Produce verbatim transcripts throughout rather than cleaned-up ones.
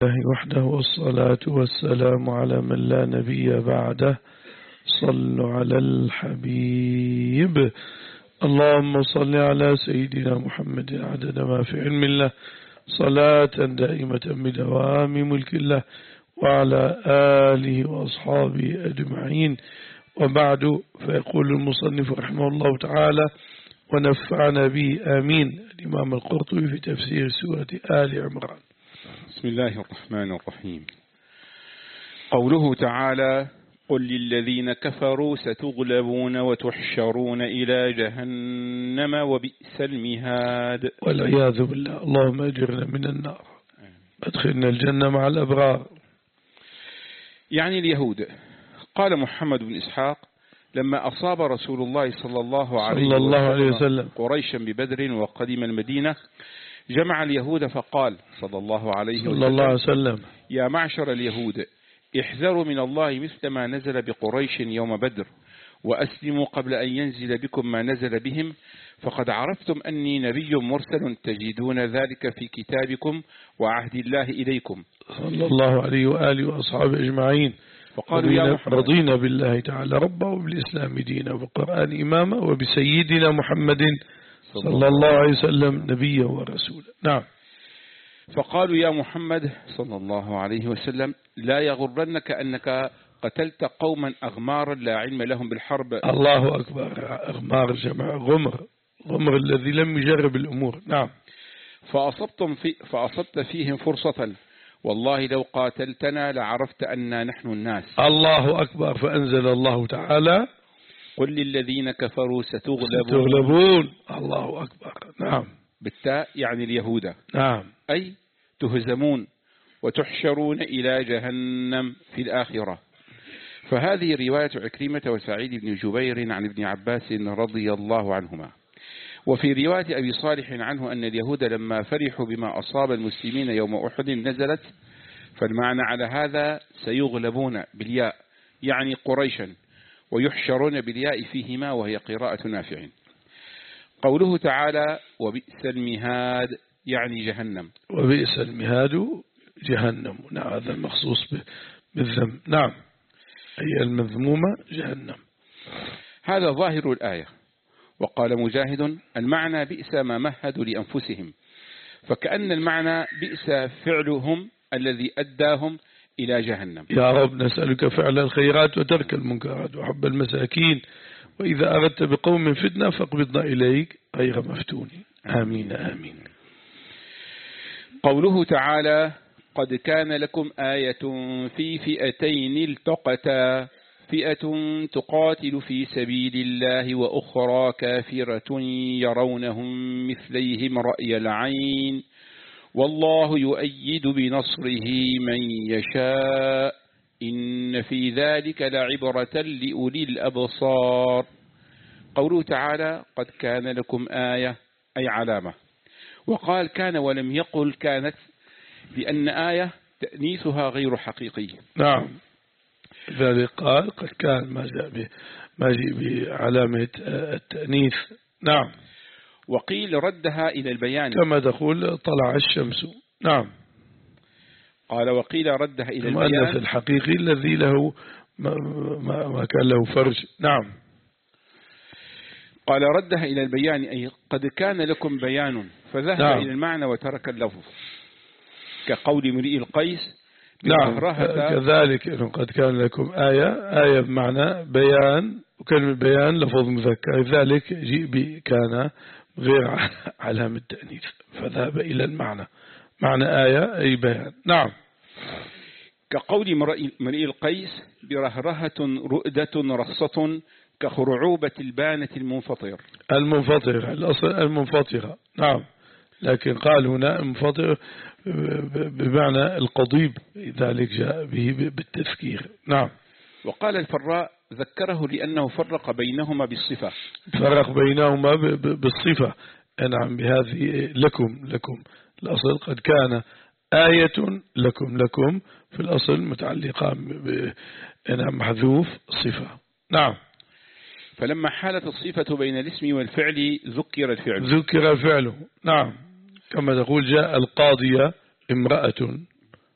الله وحده والصلاة والسلام على من لا نبي بعده. صلوا على الحبيب. اللهم صل على سيدنا محمد عدد ما في علم الله صلاة دائمة بدوام ملك الله وعلى آله وأصحابه أجمعين. وبعد، فيقول المصنف رحمه الله تعالى ونفعنا به آمين. الإمام القرطبي في تفسير سورة آل عمران. بسم الله الرحمن الرحيم. قوله تعالى: قل للذين كفروا ستغلبون وتحشرون إلى جهنم وبئس المهاد. والعياذ بالله. اللهم أجرنا من النار، أدخلنا الجنة مع الأبرار. يعني اليهود. قال محمد بن إسحاق: لما أصاب رسول الله صلى الله عليه, صلى الله عليه وسلم, وسلم قريشا ببدر وقدم المدينة، جمع اليهود فقال صلى الله عليه صلى وسلم, الله عليه وسلم: يا معشر اليهود، احذروا من الله مثل ما نزل بقريش يوم بدر، وأسلموا قبل أن ينزل بكم ما نزل بهم، فقد عرفتم أني نبي مرسل تجدون ذلك في كتابكم وعهد الله إليكم. صلى الله عليه وآله وأصحابه أجمعين. فقالوا يا محمد: رضينا بالله تعالى ربا وبالإسلام دينا وبالقرآن إماما وبسيدنا محمد صلى الله عليه وسلم نبيا ورسولا. نعم. فقالوا يا محمد صلى الله عليه وسلم: لا يغرنك أنك قتلت قوما أغمارا لا علم لهم بالحرب. الله أكبر. أغمار جمع غمر، غمر الذي لم يجرب الأمور. نعم. فأصبتم في فأصبت فيهم فرصة، والله لو قاتلتنا لعرفت أننا نحن الناس. الله أكبر. فأنزل الله تعالى: قل للذين كفروا ستغلبون, ستغلبون. الله أكبر. نعم. بالتاء يعني اليهود. نعم. أي تهزمون وتحشرون إلى جهنم في الآخرة. فهذه رواية عكرمة وسعيد بن جبير عن ابن عباس رضي الله عنهما. وفي رواية أبي صالح عنه أن اليهود لما فرحوا بما أصاب المسلمين يوم أحد نزلت، فالمعنى على هذا سيغلبون بالياء يعني قريشا، ويحشرون بالياء فيهما وهي قراءة نافع. قوله تعالى: وبئس المهاد يعني جهنم. وبئس المهاد جهنم. نعم، هذا المخصوص بالذم. نعم، أي المذمومة جهنم. هذا ظاهر الآية. وقال مجاهد: المعنى بئس ما مهدوا لأنفسهم، فكأن المعنى بئس فعلهم الذي أداهم إلى جهنم. يا رب نسألك فعل الخيرات وترك المنكرات وحب المساكين، وإذا أردت بقوم فتنة فاقبضنا إليك غير مفتونين. آمين آمين. قوله تعالى: قد كان لكم آية في فئتين التقتا، فئة تقاتل في سبيل الله وأخرى كافرة يرونهم مثليهم رأي العين، والله يؤيد بنصره من يشاء، إن في ذلك لعبرة لأولي الأبصار. قوله تعالى: قد كان لكم آية أي علامة. وقال كان ولم يقل كانت، لأن آية تأنيثها غير حقيقي. نعم، ذلك قال قد كان ما جاء به ما جاء بعلامة التأنيث. نعم. وقيل ردها إلى البيان كما تقول طلع الشمس. نعم. قال وقيل ردها إلى البيان المؤنث الحقيقي الذي له ما, ما, ما كان له فرج. نعم. قال ردها إلى البيان أي قد كان لكم بيان، فذهب نعم. إلى المعنى وترك اللفظ، كقول امرئ القيس: نعم، كذلك إنه قد كان لكم آية. آية بمعنى بيان، وكلمة بيان لفظ مذكر، ذلك جيء بكان غير علامة التأنيث، فذهب إلى المعنى، معنى آية أي بيان. نعم. كقول امرئ القيس: برهرهة رؤدة رخصة كخرعوبة البانة المنفطر. المنفطر الأصل المنفطرة. نعم، لكن قال هنا المنفطر بمعنى القضيب، ذلك جاء به بالتذكير. نعم. وقال الفراء: ذكره لأنه فرق بينهما بالصفة. فرق بينهما بالصفة. نعم، بهذه لكم لكم الأصل قد كان آية لكم لكم في الأصل متعلقة بنعم محذوف صفة. نعم. فلما حالت الصفة بين الاسم والفعل ذكر الفعل. ذكر فعله. نعم، كما تقول جاء القاضية امرأة،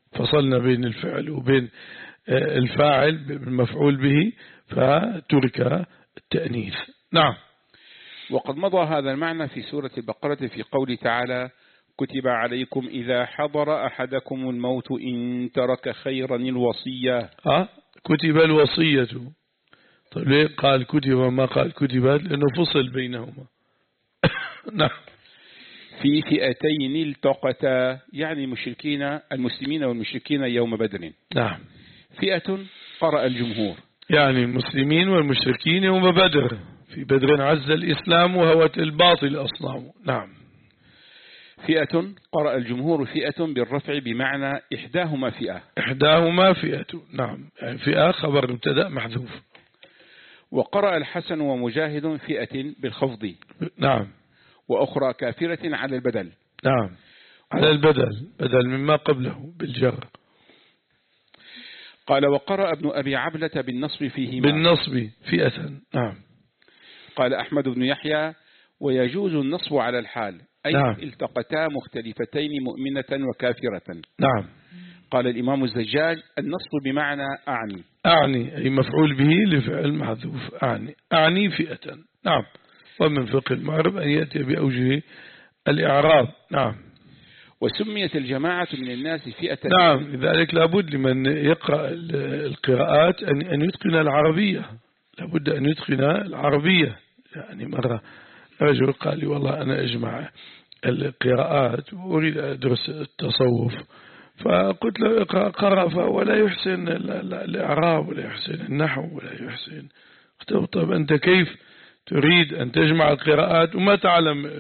فصلنا بين الفعل وبين الفاعل بالمفعول به فترك التأنيث. نعم. وقد مضى هذا المعنى في سورة البقرة في قول تعالى كتب عليكم إذا حضر أحدكم الموت إن ترك خيرا الوصية. أه؟ كتب الوصية. طيب ليه قال كتب ما قال كتبت؟ لأنه فصل بينهما. نعم. في فئتين التقتا يعني المشركين المسلمين والمشركين يوم بدر. نعم. فئة قرأ الجمهور يعني المسلمين والمشركين يوم بدر. في بدر عز الإسلام وهوت الباطل أصنامه. نعم. فئة قرأ الجمهور فئة بالرفع بمعنى إحداهما فئة. إحداهما فئة. نعم. يعني فئة خبر مبتدأ محذوف. وقرأ الحسن ومجاهد فئة بالخفض. نعم. وأخرى كافرة على البدل. نعم. على البدل بدل مما قبله بالجر. قال وقرأ ابن أبي عبلة بالنصب فيهما. بالنصب فئة. نعم. قال أحمد بن يحيى ويجوز النصب على الحال أي نعم. التقتا مختلفتين مؤمنة وكافرة. نعم. قال الإمام الزجاج النصب بمعنى أعني. أعني أي مفعول به لفعل محذوف. أعني أعني فئة. نعم. ومن فقه المعرب أن يأتي بأوجه الإعراب. نعم. وسميت الجماعة من الناس فئة. نعم. لذلك لابد لمن يقرأ القراءات أن يتقن العربية. لابد أن يتقن العربية. يعني مرة رجل قال لي والله أنا أجمع القراءات وأريد أدرس التصوف فقلت له اقرأ قرأ فهو لا يحسن الإعراب ولا يحسن النحو ولا يحسن. قلت له طيب أنت كيف تريد أن تجمع القراءات وما تعلم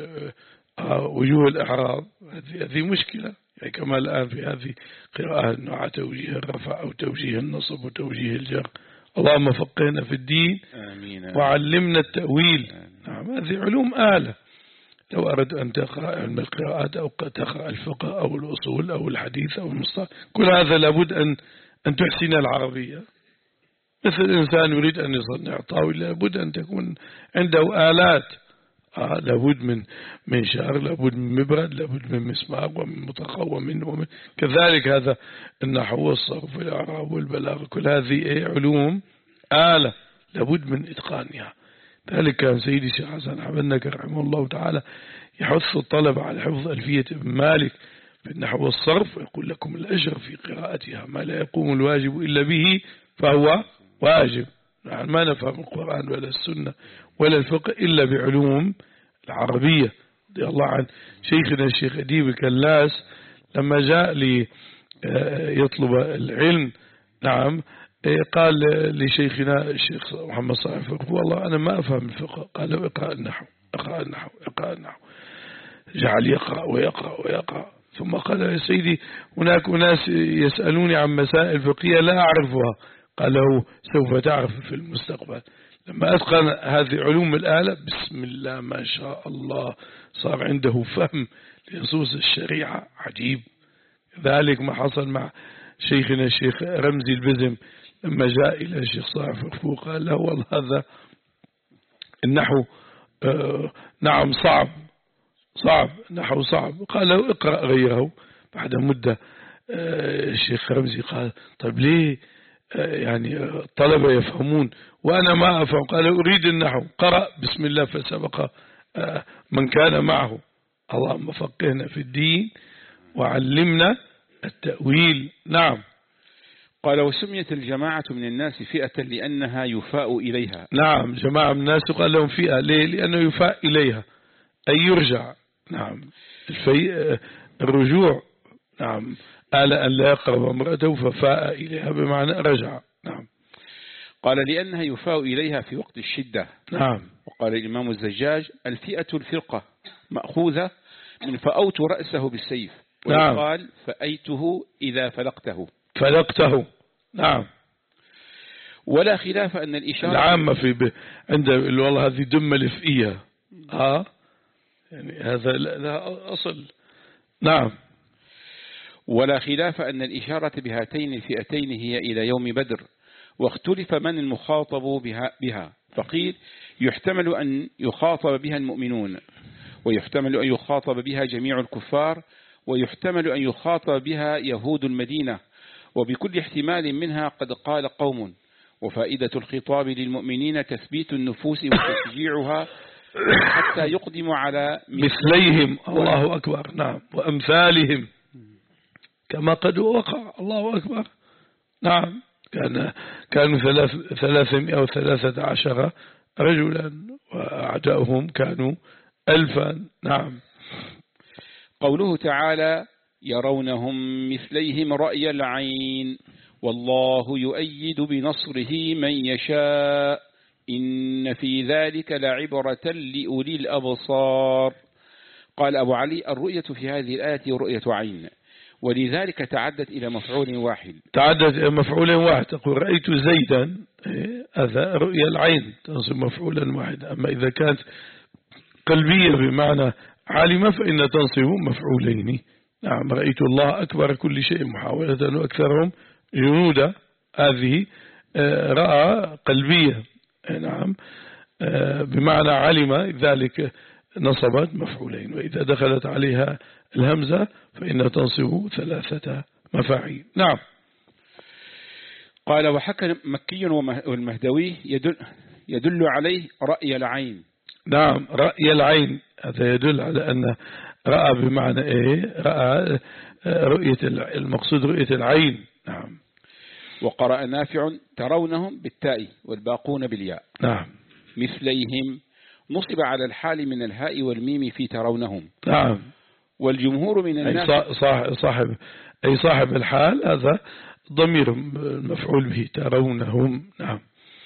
وجوه الإعراب؟ هذه مشكلة. يعني كما الآن في هذه قراءة نوع توجيه الرفع أو توجيه النصب وتوجيه الجر. اللهم فقهنا في الدين آمين. وعلمنا التأويل. نعم. هذه علوم آلة. لو أردت أن تقرأ علم القراءات أو تقرأ الفقه أو الأصول أو الحديث أو المصطلح كل هذا لابد أن أن تحسن العربية. مثل الإنسان يريد أن يصنع طاولة لابد أن تكون عنده آلات. آه لابد من منشار لابد من مبرد لابد من مسمار ومن مطرقة ومن, ومن كذلك هذا النحو والصرف والإعراب والبلاغة كل هذه علوم آلة لابد من إتقانها. ذلك كان سيدي الشيخ حسن حبنك رحمه الله تعالى يحث الطلبة على حفظ ألفية ابن مالك في النحو والصرف ويقول لكم الأجر في قراءتها ما لا يقوم الواجب إلا به فهو واجب. يعني ما نفهم القرآن ولا السنة ولا الفقه إلا بعلوم العربية. رضي الله عن شيخنا الشيخ أديب الكلاس لما جاء لي يطلب العلم نعم قال لشيخنا الشيخ محمد صالح والله أنا ما أفهم الفقه. قال له اقرأ النحو اقرأ النحو اقرأ النحو. جعل يقرأ ويقرأ ويقرأ ثم قال يا سيدي هناك ناس يسألوني عن مسائل فقهية لا أعرفها. قال له سوف تعرف في المستقبل. لما أتقن هذه علوم الآلة بسم الله ما شاء الله صار عنده فهم لنصوص الشريعة عجيب. ذلك ما حصل مع شيخنا الشيخ رمزي البزم لما جاء إلى الشيخ صالح فرفوق قال له والله هذا النحو آه نعم صعب صعب نحو صعب. قال له اقرأ غيره. بعد مدة آه الشيخ رمزي قال طيب ليه آه يعني الطلبة يفهمون وأنا ما أفهم؟ قال أريد النحو. قرأ بسم الله فسبق آه من كان معه. اللهم فقهنا في الدين وعلمنا التأويل. نعم. قال وسميت الجماعة من الناس فئة لأنها يفاء إليها. نعم. جماعة من الناس قال لهم فئة ليه؟ لأنه يفاء إليها أي يرجع. نعم. الفي... الرجوع. نعم. آل أن لا يقرب امرأته ففاء إليها بمعنى رجع. نعم. قال لأنها يفاء إليها في وقت الشدة. نعم. وقال الإمام الزجاج الفئة الفرقة مأخوذة من فأوت رأسه بالسيف. وقال نعم. فأيته إذا فلقته فلقته. نعم. ولا خلاف أن الإشارة العامة في ب... عند والله هذه دمة لفئية ها يعني هذا لها أصل. نعم. ولا خلاف أن الإشارة بهاتين الفئتين هي إلى يوم بدر. واختلف من المخاطب بها, بها فقيل يحتمل أن يخاطب بها المؤمنون ويحتمل أن يخاطب بها جميع الكفار ويحتمل أن يخاطب بها يهود المدينة، وبكل احتمال منها قد قال قوم. وفائدة الخطاب للمؤمنين تثبيت النفوس وتشجيعها حتى يقدم على مثليهم. الله أكبر. نعم. وأمثالهم كما قد وقع. الله أكبر. نعم. كان كانوا ثلاث ثلاثمائة أو ثلاثة عشر رجلا وأعداؤهم كانوا ألفا. نعم. قوله تعالى يرونهم مثليهم رأي العين والله يؤيد بنصره من يشاء إن في ذلك لعبرة لأولي الأبصار. قال أبو علي الرؤية في هذه الآية رؤية عين، ولذلك تعدت إلى مفعول واحد. تعدت إلى مفعول واحد. تقول رأيت زيدا، هذا رؤية العين تنصب مفعولا واحدا. أما إذا كانت قلبية بمعنى عالمة فإن تنصب مفعولين. نعم. رأيت الله أكبر كل شيء محاولة وأكثرهم جنودا، هذه رأى قلبية. نعم. بمعنى علم، ذلك نصبت مفعولين. وإذا دخلت عليها الهمزة فإن تنصب ثلاثة مفاعيل. نعم. قال وحكى مكي والمهدوي يدل, يدل عليه رأي العين. نعم. رأي العين هذا يدل على أن رأى بمعنى إيه؟ رأى رؤية المقصود رؤية العين. نعم. وقرأ نافع ترونهم بالتاء والباقون بالياء. نعم. مثليهم نصب على الحال من الهاء والميم في ترونهم. نعم. والجمهور من الناس أي صاحب أي صاحب الحال هذا ضمير مفعول به ترونهم. نعم.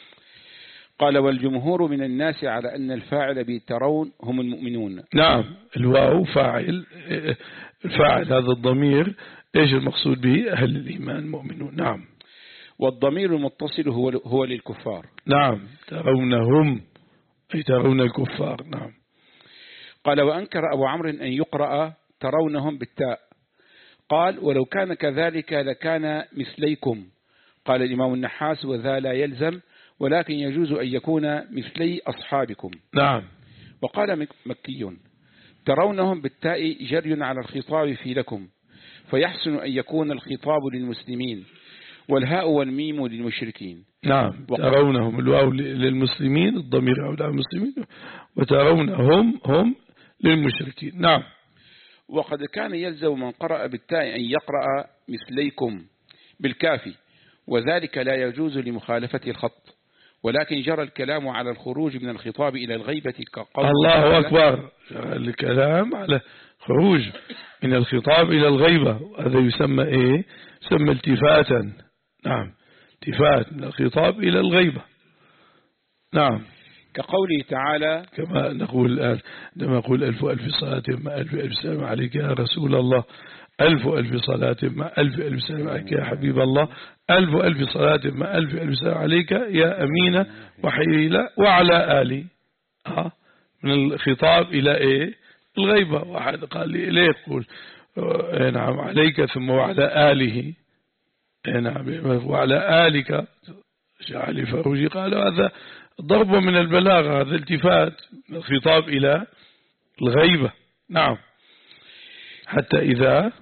قال والجمهور من الناس على أن الفاعل بترون هم المؤمنون. نعم. الواو فاعل، الفاعل هذا الضمير إيش المقصود به؟ أهل الإيمان مؤمنون. نعم. والضمير المتصل هو هو للكفار. نعم. ترونهم أي ترون الكفار. نعم. قال وأنكر أبو عمرو أن يقرأ ترونهم بالتاء. قال ولو كان كذلك لكان مثليكم. قال الإمام النحاس وذا لا يلزم، ولكن يجوز أن يكون مثلي أصحابكم. نعم. وقال مكي ترونهم بالتاء جري على الخطاب في لكم، فيحسن أن يكون الخطاب للمسلمين والهاء والميم للمشركين. نعم. ترونهم الواو للمسلمين، الضمير أولى المسلمين، وترونهم هم للمشركين. نعم. وقد كان يلزم من قرأ بالتاء أن يقرأ مثليكم بالكافي، وذلك لا يجوز لمخالفة الخط، ولكن جرى الكلام على الخروج من الخطاب إلى الغيبة كقول الله أكبر. جرى الكلام على خروج من الخطاب إلى الغيبة، هذا يسمى إيه؟ يسمى التفاتا. نعم. التفات من الخطاب إلى الغيبة. نعم. كقوله تعالى كما نقول الآن عندما نقول ألف ألف صلاة مع ألف ألف سلام عليك يا رسول الله، ألف ألف صلاة مع ألف ألف سلام عليك يا حبيب الله، ألف ألف صلاة مع ألف ألف سلام عليك يا أمينة وحيلة وعلى آلي. ها من الخطاب إلى إيه؟ الغيبة. واحد قال لي إليه يقول نعم عليك ثم وعلى آله. نعم. وعلى آلك شعلي فروجي. قال هذا ضرب من البلاغة، هذا التفات من الخطاب إلى الغيبة. نعم. حتى إذا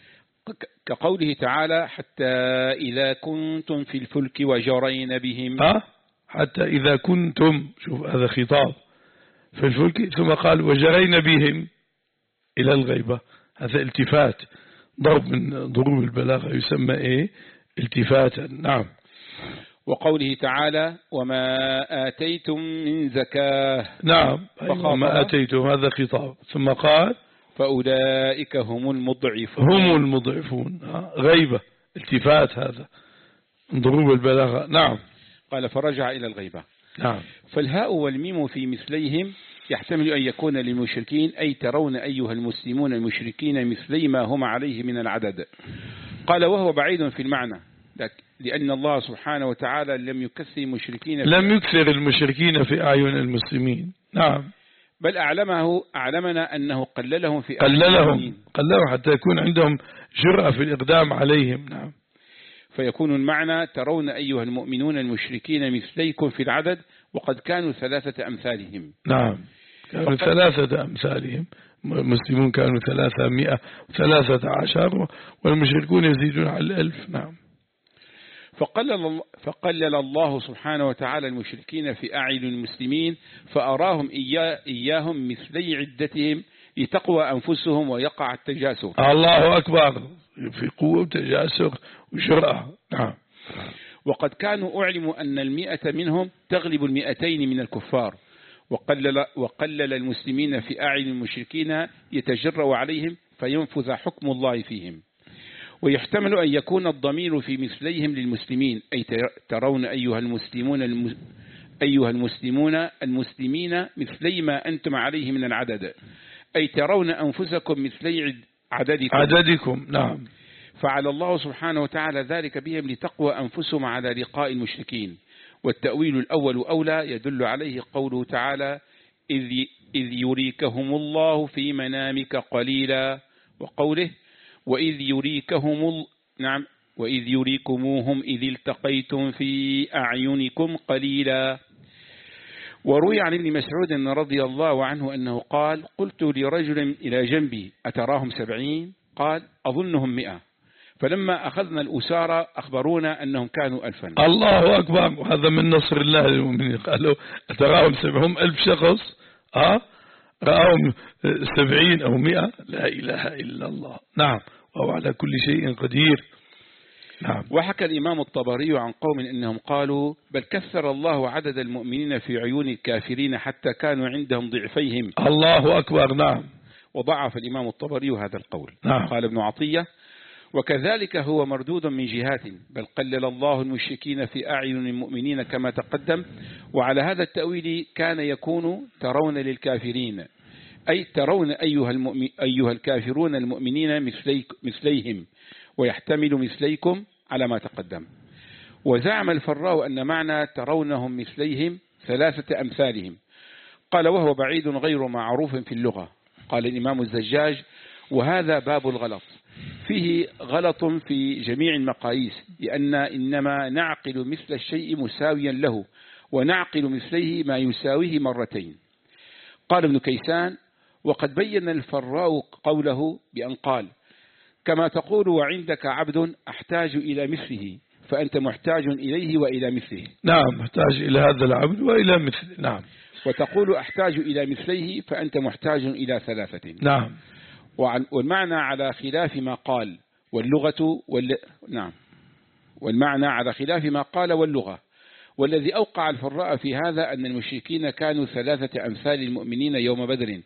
كقوله تعالى حتى إذا كنتم في الفلك وجرين بهم. أه؟ حتى إذا كنتم، شوف هذا خطاب في الفلك، ثم قال وجرين بهم إلى الغيبة، هذا التفات، ضرب من ضروب البلاغة، يسمى إيه؟ التفاتا. نعم. وقوله تعالى وما آتيتم من زكاة. نعم. وما آتيتم هذا خطاب، ثم قال فأولئك هم المضعفون. هم المضعفون. غيبة، التفات، هذا ضروب البلاغة. نعم. قال فرجع إلى الغيبة. نعم. فالهاء والميم في مثليهم يحتمل أن يكون للمشركين، أي ترون أيها المسلمون المشركين مثلي ما هم عليه من العدد. قال وهو بعيد في المعنى، لأن الله سبحانه وتعالى لم يكثر المشركين لم يكثر المشركين في أعين المسلمين. نعم. بل أعلمه أعلمنا أنه قللهم في قللهم قللهم حتى يكون عندهم جرأة في الإقدام عليهم. نعم. فيكون المعنى ترون أيها المؤمنون المشركين مثليكم في العدد، وقد كانوا ثلاثة أمثالهم. نعم. كانوا ثلاثة أمثالهم، المسلمون كانوا ثلاثمائة وثلاثة عشر والمشركون يزيدون على الألف. نعم. فقلل, فقلل الله سبحانه وتعالى المشركين في أعين المسلمين فأراهم إياهم مثلي عدتهم لتقوى أنفسهم ويقع التجاسر. الله أكبر، في قوة وتجاسر وجرأة. نعم. وقد كانوا أعلموا أن المئة منهم تغلب المئتين من الكفار، وقلل, وقلل المسلمين في أعين المشركين يتجرأ عليهم فينفذ حكم الله فيهم. ويحتمل أن يكون الضمير في مثليهم للمسلمين، أي ترون أيها المسلمون الم... أيها المسلمون المسلمين مثلي ما أنتم عليه من العدد، أي ترون أنفسكم مثلي عددكم. عددكم. نعم. فعل الله سبحانه وتعالى ذلك بهم لتقوى أنفسهم على لقاء المشركين. والتأويل الأول أولى، يدل عليه قوله تعالى إذ, إذ يريكهم الله في منامك قليلا، وقوله وإذ يريكهم نعم وإذ يريكموهم إذ التقيتم في أعينكم قليلا. وروي عن ابن مسعود رضي الله عنه أنه قال قلت لرجل إلى جنبي أتراهم سبعين؟ قال أظنهم مئة. فلما أخذنا الأسارة أخبرونا أنهم كانوا ألفا. الله أكبر، وهذا من نصر الله للمؤمنين. قالوا أتراهم سبعهم ألف شخص، ها رأهم سبعين أو مئة، لا إله إلا الله. نعم. وهو على كل شيء قدير. نعم. وحكى الإمام الطبري عن قوم إنهم قالوا بل كثر الله عدد المؤمنين في عيون الكافرين حتى كانوا عندهم ضعفيهم. الله أكبر. نعم. وضعف الإمام الطبري هذا القول. نعم. قال ابن عطية وكذلك هو مردود من جهات، بل قلل الله المشركين في أعين المؤمنين كما تقدم. وعلى هذا التأويل كان يكون ترون للكافرين، أي ترون أيها, المؤمن أيها الكافرون المؤمنين مثلي مثليهم، ويحتمل مثليكم على ما تقدم. وزعم الفراء أن معنى ترونهم مثليهم ثلاثة أمثالهم. قال وهو بعيد غير معروف في اللغة. قال الإمام الزجاج وهذا باب الغلط، فيه غلط في جميع المقاييس، لأن إنما نعقل مثل الشيء مساويا له، ونعقل مثليه ما يساويه مرتين. قال ابن كيسان وقد بين الفراء قوله بأن قال كما تقول وعندك عبد أحتاج إلى مثله فأنت محتاج إليه وإلى مثله. نعم، محتاج إلى هذا العبد وإلى مثله. نعم. وتقول أحتاج إلى مثليه فأنت محتاج إلى ثلاثة. نعم. والمعنى على خلاف ما قال واللغة وال... نعم والمعنى على خلاف ما قال واللغة. والذي أوقع الفراء في هذا أن المشركين كانوا ثلاثة أمثال المؤمنين يوم بدر،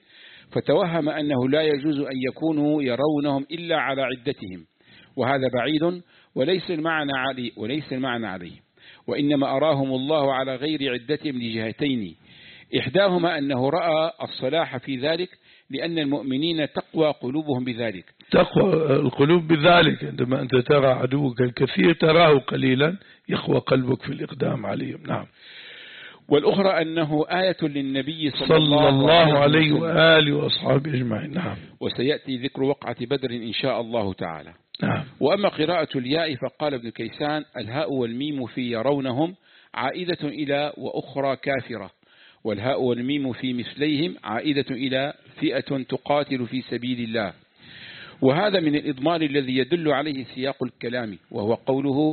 فتوهم أنه لا يجوز أن يكونوا يرونهم إلا على عدتهم، وهذا بعيد وليس المعنى عليه وليس المعنى عليه وإنما أراهم الله على غير عدتهم لجهتين، إحداهما أنه رأى الصلاح في ذلك لأن المؤمنين تقوى قلوبهم بذلك. تقوى القلوب بذلك، عندما أنت ترى عدوك الكثير تراه قليلا يقوى قلبك في الإقدام عليهم. نعم. والأخرى أنه آية للنبي صلى, صلى الله, الله عليه وسلم وآله وأصحابه أجمعين. نعم. وسيأتي ذكر وقعة بدر إن شاء الله تعالى. نعم. وأما قراءة الياء فقال ابن كيسان الهاء والميم في يرونهم عائدة إلى وأخرى كافرة، والهاء والميم في مثليهم عائدة إلى فئة تقاتل في سبيل الله. وهذا من الإضمار الذي يدل عليه سياق الكلام، وهو قوله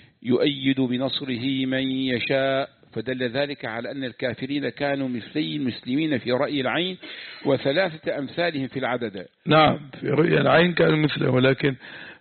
يؤيد بنصره من يشاء، فدل ذلك على أن الكافرين كانوا مثلي المسلمين في رأي العين وثلاثة أمثالهم في العدد. نعم، في رأي العين كانوا مثله، ولكن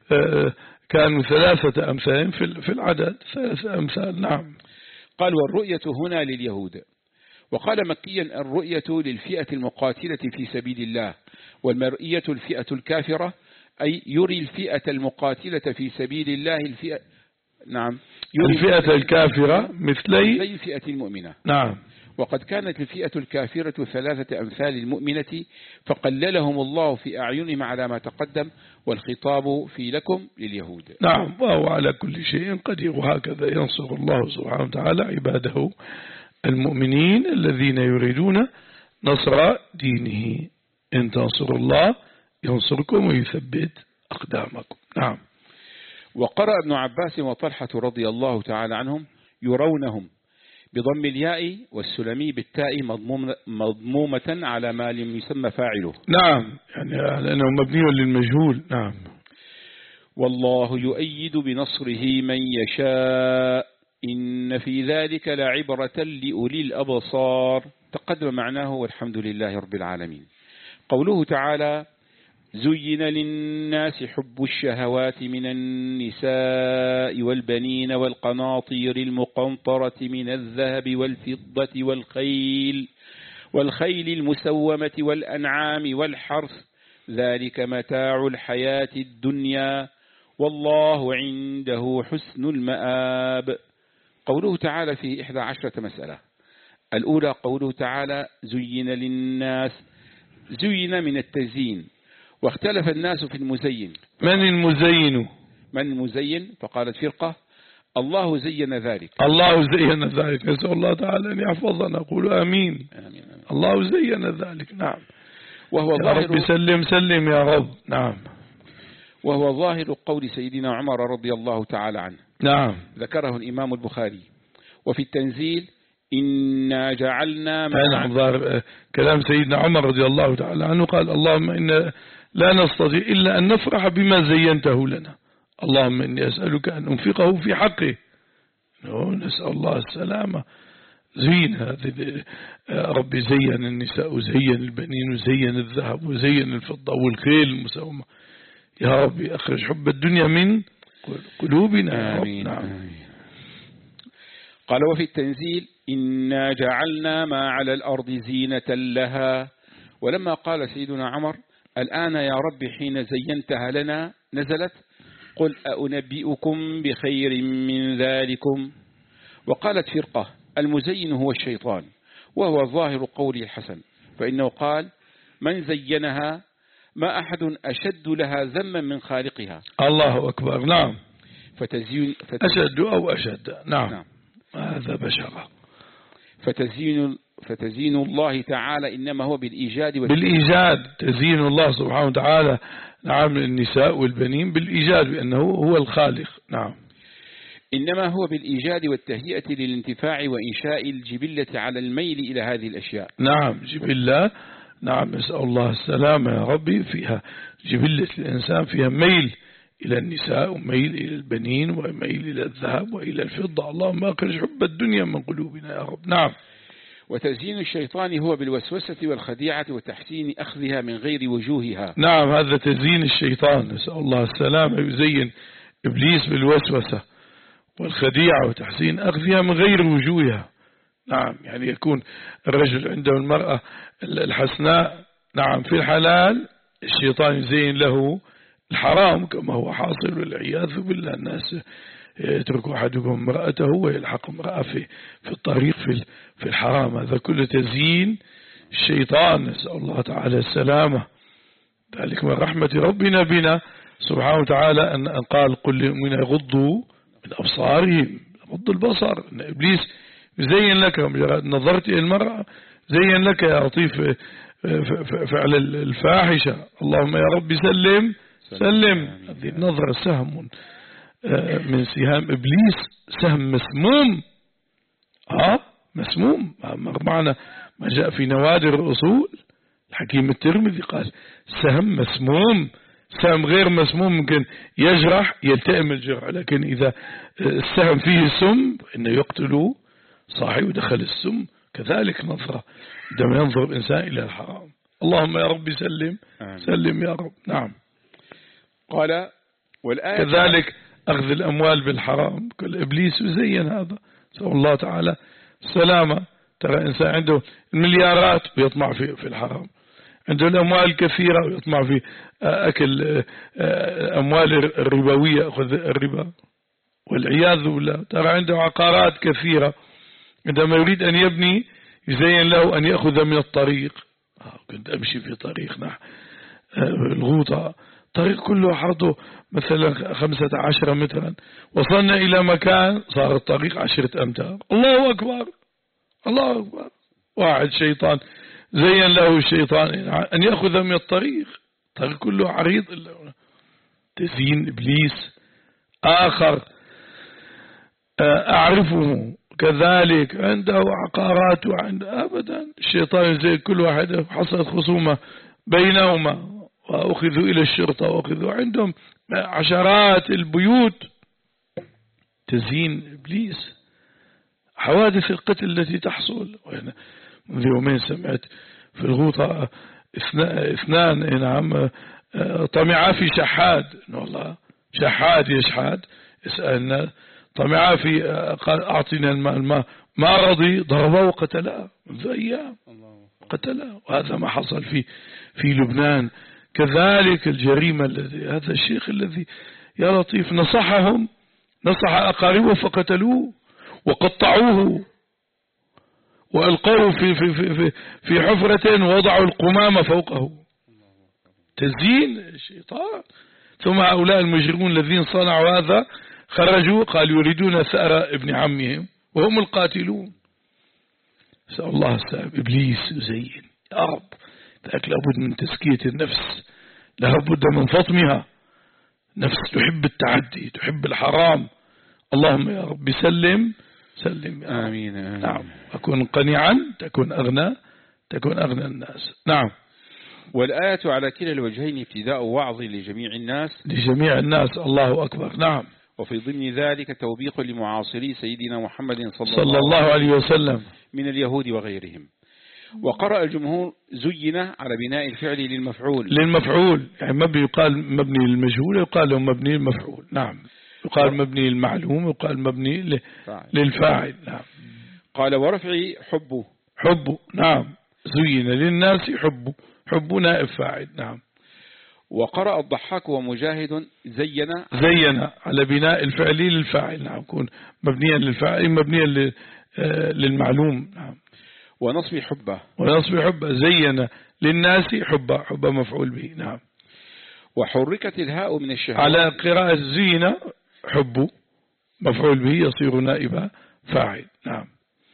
كانوا ثلاثة أمثال في العدد، ثلاثة أمثال. نعم. قال والرؤية هنا لليهود. وقال مكيا الرؤية للفئة المقاتلة في سبيل الله، والمرئية الفئة الكافرة، أي يري الفئة المقاتلة في سبيل الله الفئة نعم يري الفئة الكافرة مثلي الفئة المؤمنة. نعم. وقد كانت الفئة الكافرة ثلاثة أمثال المؤمنة فقللهم الله في أعينهم على ما تقدم، والخطاب في لكم لليهود. نعم. وهو على كل شيء قدير، وهكذا ينصر الله سبحانه وتعالى عباده المؤمنين الذين يريدون نصر دينه. إن تنصروا الله ينصركم ويثبت أقدامكم. نعم. وقرأ ابن عباس وطلحة رضي الله تعالى عنهم يرونهم بضم الياء والسلمي بالتاء مضمومة على ما لم يسمى فاعله. نعم، يعني لأنه مبني للمجهول. نعم. والله يؤيد بنصره من يشاء إن في ذلك لعبرة لأولي الأبصار. تقدم معناه والحمد لله رب العالمين. قوله تعالى زين للناس حب الشهوات من النساء والبنين والقناطير المقنطرة من الذهب والفضة والخيل والخيل المسومة والأنعام والحرث ذلك متاع الحياة الدنيا والله عنده حسن المآب. قوله تعالى في إحدى عشرة مسألة. الأولى قوله تعالى زين للناس، زين من التزيين، واختلف الناس في المزين. من المزين؟ من المزين؟ فقالت فرقة الله زين ذلك. الله زين ذلك، نسأل الله تعالى أن يحفظنا. نقول آمين. آمين آمين. الله زين ذلك. نعم. وهو يا ظاهر رب سلم سلم يا رب. نعم. وهو ظاهر قول سيدنا عمر رضي الله تعالى عنه. نعم. ذكره الإمام البخاري. وفي التنزيل إنا جعلنا نعم، ظاهر كلام سيدنا عمر رضي الله تعالى عنه قال اللهم إنا لا نستطيع إلا أن نفرح بما زينته لنا، اللهم إني أسألك أن أنفقه في حقه. نسأل الله السلامة. زين هذه ربي، زين النساء وزين البنين وزين الذهب وزين الفضة والخيل المسومة. يا ربي أخرج حب الدنيا من قلوبنا. آمين. نعم. آمين. قال وفي التنزيل إنا جعلنا ما على الأرض زينة لها. ولما قال سيدنا عمر الآن يا رب حين زينتها لنا نزلت قل أنبئكم بخير من ذلكم. وقالت فرقة المزين هو الشيطان، وهو ظاهر قوله الحسن، فإنه قال من زينها ما أحد أشد لها ذما من خالقها. الله أكبر. نعم. فتزين, فتزين أشد أو أشد. نعم, نعم. هذا بشرة. فتزين, فتزين الله تعالى إنما هو بالإيجاد بالإيجاد. تزين الله سبحانه وتعالى نعم النساء والبنين بالإيجاد بأنه هو الخالق. نعم. إنما هو بالإيجاد والتهيئة للانتفاع وإنشاء الجبلة على الميل إلى هذه الأشياء. نعم. جبلة. نعم. نسأل الله السلامة يا ربي. فيها جبلة الإنسان، فيها ميل إلى النساء وميل إلى البنين وميل إلى الذهب وإلى الفضة. اللهم أخرج حب الدنيا من قلوبنا يا رب. نعم. وتزيين الشيطان هو بالوسوسة والخديعة وتحسين أخذها من غير وجوهها. نعم، هذا تزيين الشيطان. نسأل الله السلامة. يزين إبليس بالوسوسة والخديعة وتحسين أخذها من غير وجوهها. نعم، يعني يكون الرجل عنده المرأة الحسناء نعم في الحلال، الشيطان يزين له الحرام كما هو حاصل والعياذ بالله. الناس يترك أحدكم امرأته ويلحق امرأة في في الطريق في في الحرام. هذا كله تزيين الشيطان. نسأل الله تعالى السلامة. ذلك من رحمة ربنا بنا سبحانه وتعالى أن قال قل للمؤمنين يغضوا من أبصارهم، غض البصر. إن إبليس زين لك مجرد نظرت إلى المرأة زين لك يا لطيف فعل الفاحشة. اللهم يا رب سلم سلم. هذه النظرة سهم من سهام إبليس، سهم مسموم. ها مسموم. معنى ما جاء في نوادر الأصول الحكيم الترمذي قال سهم مسموم. سهم غير مسموم ممكن يجرح يلتئم الجرح، لكن إذا السهم فيه سم إنه يقتل صاحب ودخل السم. كذلك نظرة عندما ينظر الإنسان إلى الحرام. اللهم يا رب سلم سلم يا رب. نعم. قال والآية كذلك أخذ الأموال بالحرام، كل إبليس يزين هذا. سأل الله تعالى السلامة. ترى إنسان عنده المليارات ويطمع في في الحرام، عنده الأموال كثيرة ويطمع في أكل أموال الربوية، أخذ الربا والعياذ بالله. ترى عنده عقارات كثيرة، عندما يريد أن يبني يزين له أن يأخذ من الطريق. كنت أمشي في طريق نحو الغوطة، طريق كله عرضه مثلا خمسة عشر مترا، وصلنا إلى مكان صار الطريق عشرة أمتار. الله أكبر الله أكبر. واحد شيطان زين له الشيطان أن يأخذ من الطريق، الطريق كله عريض. تزيين إبليس. آخر أعرفه كذلك عنده عقارات وعنده أبدا. الشيطان زي كل واحد حصلت خصومة بينهما وأخذوا إلى الشرطة وأخذوا عندهم عشرات البيوت. تزيين إبليس. حوادث القتل التي تحصل. منذ يومين سمعت في الغوطة اثنان نعم طمعا في شحاد، والله شحاد يشحاد يسألنا طمعا في قال أعطينا الماء، الماء ما رضي ضربه وقتله منذ أيام قتله. وهذا ما حصل في في لبنان. كذلك الجريمة الذي هذا الشيخ الذي يا لطيف نصحهم، نصح أقاربه فقتلوه وقطعوه وألقوه في في في في, في حفرة ووضعوا القمامة فوقه. تزيين الشيطان. ثم هؤلاء المجرمون الذين صنعوا هذا خرجوا قالوا يريدون ثأر ابن عمهم وهم القاتلون. سأل الله السلام. إبليس يزين. يا رب ذاك لابد من تزكية النفس، لابد من فطمها. نفس تحب التعدي، تحب الحرام. اللهم يا رب سلم سلم. آمين, آمين. نعم. أكون قنيعا تكون أغنى تكون أغنى الناس. نعم. والآية على كلا الوجهين ابتداء وعظ لجميع الناس لجميع الناس. الله أكبر. نعم. وفي ضمن ذلك توبيخ لمعاصري سيدنا محمد صلى, صلى الله عليه وسلم من اليهود وغيرهم. وقرأ الجمهور زين على بناء الفعل للمفعول للمفعول يعني مبني يقال مبني للمجهول يقال له مبني للمفعول. نعم. يقال مبني للمعلوم يقال مبني للفاعل. نعم. قال ورفع حبه حبه. نعم. زين للناس حبه. حب نائب فاعل. نعم. وقرأ الضحاك ومجاهد زين زين على بناء الفعل للفاعل. نعم. يكون مبنيا للفاعل مبنيا للمعلوم. نعم. ونصب حبه ونصب حبه. زين للناس حبه. حبه مفعول به. نعم. وحركت الهاء من الشهوات على قراءة زين حبه مفعول به يصير نائب فاعل. نعم.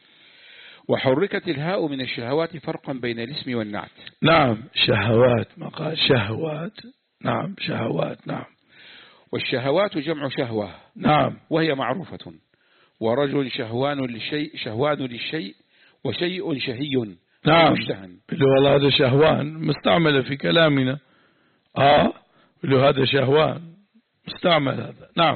وحركت الهاء من الشهوات فرقا بين الاسم والنعت. نعم. شهوات ما قال شهوات. نعم. شهوات. نعم. والشهوات جمع شهوة. نعم. وهي معروفة. ورجل شهوان للشيء شهوان للشيء وشيء شهي. نعم. مشتهن. اللي والله هذا شهوان مستعمل في كلامنا. آه اللي هذا شهوان مستعمل هذا. نعم.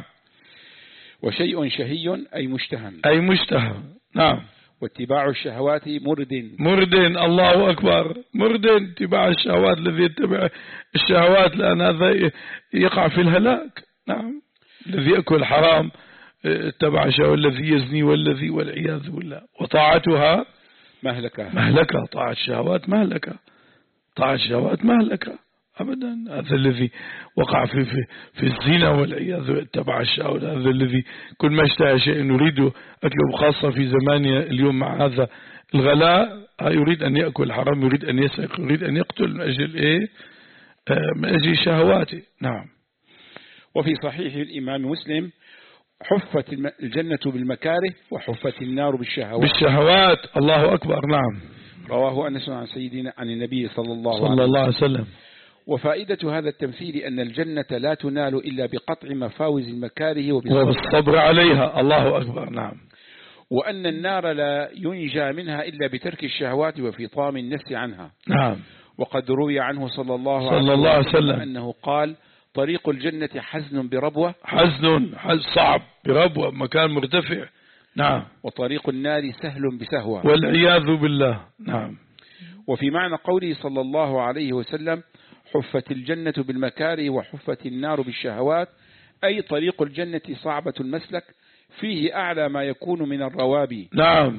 وشيء شهي أي مشتهن أي مشتهى. نعم. واتباع الشهوات مرد. مرد. الله أكبر. مرد. اتباع الشهوات الذي يتبع الشهوات لأن هذا يقع في الهلاك. نعم. الذي يأكل حرام اتبع الشهوات، الذي يزني والذي والعياذ بالله. وطاعتها مهلكة. مهلكة. طاعة الشهوات مهلكة. طاعة الشهوات مهلكة أبدا. هذا الذي وقع في في في الزنا والعياذ اتبع الشهوات. هذا الذي كل ما اشتهى شيء يريد أكله، خاصة في زماننا اليوم مع هذا الغلاء يريد أن يأكل حرام، يريد أن يسرق، يريد أن يقتل من أجل إيه؟ من أجل شهواته. نعم. وفي صحيح الإمام مسلم حفت الجنة بالمكاره وحفت النار بالشهوات. بالشهوات. الله أكبر. نعم. رواه أنس عن سيدنا عن النبي صلى الله, صلى الله عليه وسلم. وفائدة هذا التمثيل أن الجنة لا تنال إلا بقطع مفاوز المكاره وبالصبر عليها. الله أكبر. نعم. وأن النار لا ينجى منها إلا بترك الشهوات وفطام النفس عنها. نعم. وقد روي عنه صلى الله, صلى الله عليه وسلم أنه قال طريق الجنة حزن بربوة. حزن حزن صعب بربوة مكان مرتفع. نعم. وطريق النار سهل بسهوة والعياذ بالله. نعم. وفي معنى قوله صلى الله عليه وسلم حفت الجنة بالمكاره وحفت النار بالشهوات، أي طريق الجنة صعبة المسلك فيه أعلى ما يكون من الروابي. نعم.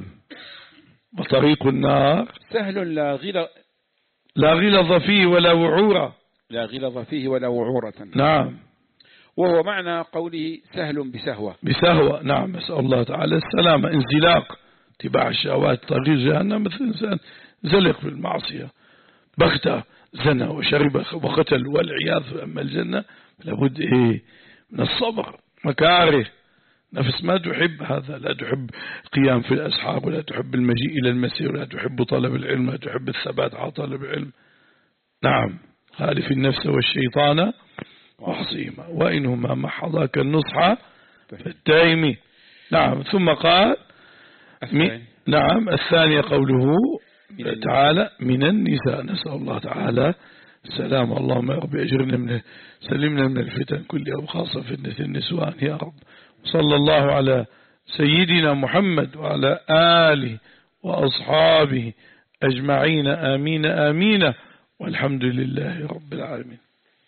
وطريق النار سهل لا غلظ لا غلظ فيه ولا وعورة. لا غلظ فيه ولا وعورة. نعم. وهو معنى قوله سهل بسهوة. بسهوة. نعم. نسأل الله تعالى السلامة. انزلاق اتباع الشهوات طريق جهنم مثل إنسان زلق في المعصية بغتة زنى وشرب وقتل والعياذ. أما الجنة لابد إيه من الصبر. مكاره نفس ما تحب هذا، لا تحب قيام في الأسحار ولا تحب المجيء إلى المسير ولا تحب طلب العلم ولا تحب الثبات على طلب العلم. نعم. خالف النفس والشيطان وعصيما وإنهما محضاك النصح فالتائم. نعم. ثم قال م... نعم. الثانية قوله تعالى من النساء. نسأل الله تعالى السلام. اللهم يا رب أجرنا من سلمنا من الفتن كلها وخاصة فتنة النسوان يا رب. صلى الله على سيدنا محمد وعلى آله وأصحابه أجمعين. آمين آمين والحمد لله رب العالمين.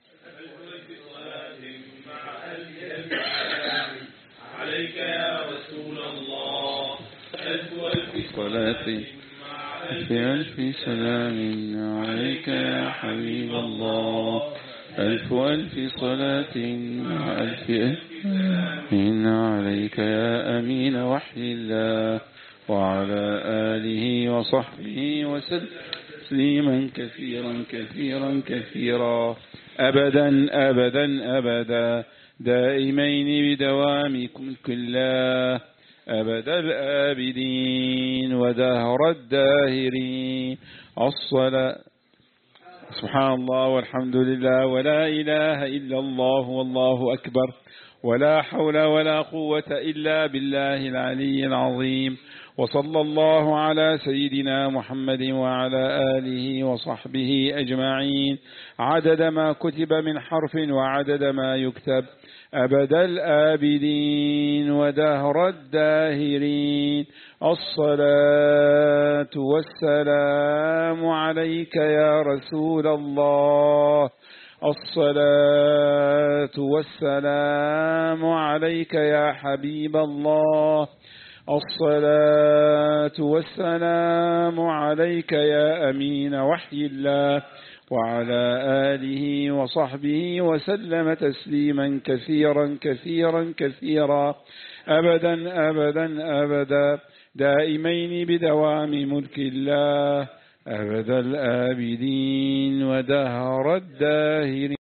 عليك يا رسول الله ألف ألف صلاة ألف ألف سلام عليك يا حبيب الله ألف ألف صلاة ألف ألف عليك يا أمين وحي الله وعلى آله وصحبه وسلم تسليما كثيرا كثيرا كثيرا أبدا أبدا أبدا دائمين بدوامكم كلا أبد الآبدين ودهر الداهرين. الصلاة. سبحان الله والحمد لله ولا إله إلا الله والله أكبر ولا حول ولا قوة إلا بالله العلي العظيم. وصلى الله على سيدنا محمد وعلى آله وصحبه أجمعين عدد ما كتب من حرف وعدد ما يكتب أبد الآبدين ودهر الداهرين. الصلاة والسلام عليك يا رسول الله الصلاة والسلام عليك يا حبيب الله الصلاة والسلام عليك يا أمين وحي الله وعلى آله وصحبه وسلم تسليما كثيرا كثيرا كثيرا أبدا أبدا أبدا دائمين بدوام ملك الله أبد الآبدين ودهر الداهرين.